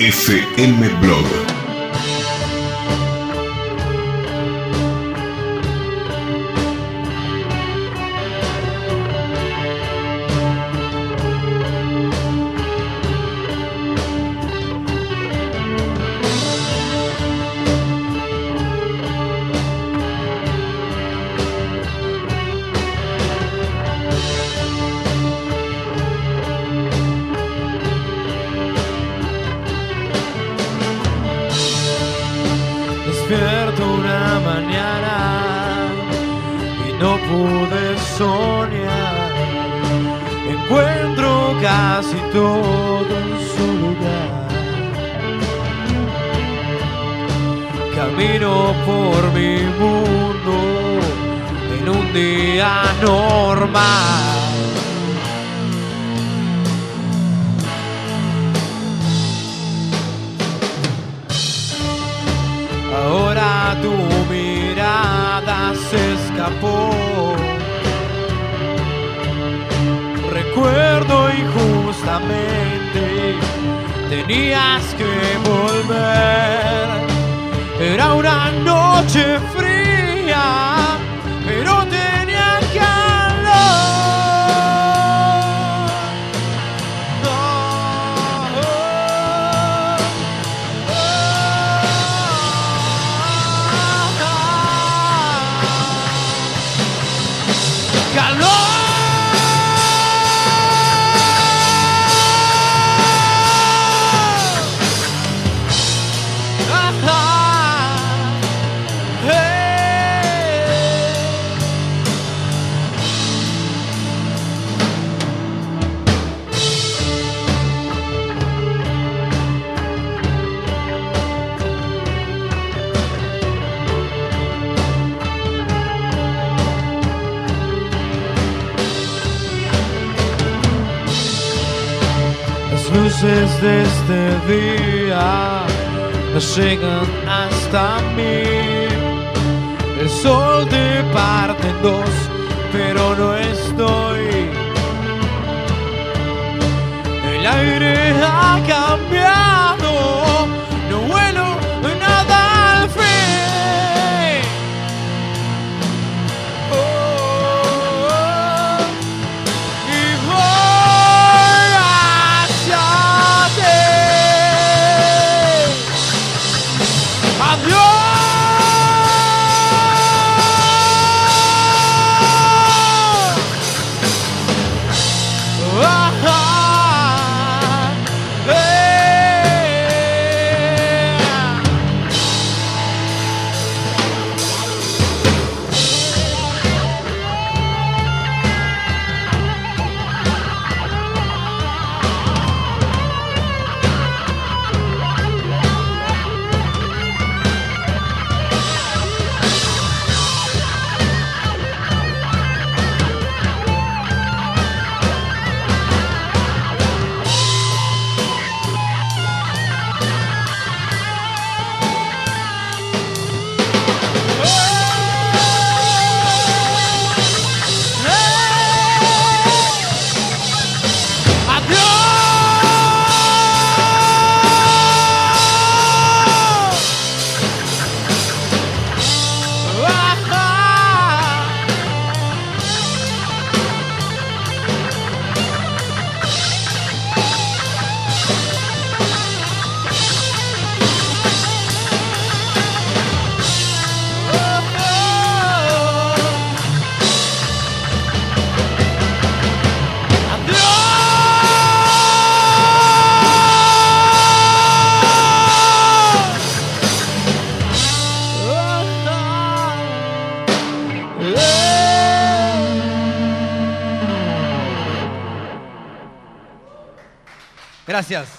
FM Blog. Despierto una mañana y no pude soñar. Encuentro casi todo en su lugar. Camino por mi mundo en un día normal. Ahora tu mirada se escapó. Recuerdo injustamente, tenías que volver. Era una noche fría, pero tenía calor. Las luces de este día no llegan hasta mí. El sol te parte en dos, pero no estoy. El aire ha cambiado, no huelo nada al fin. Gracias.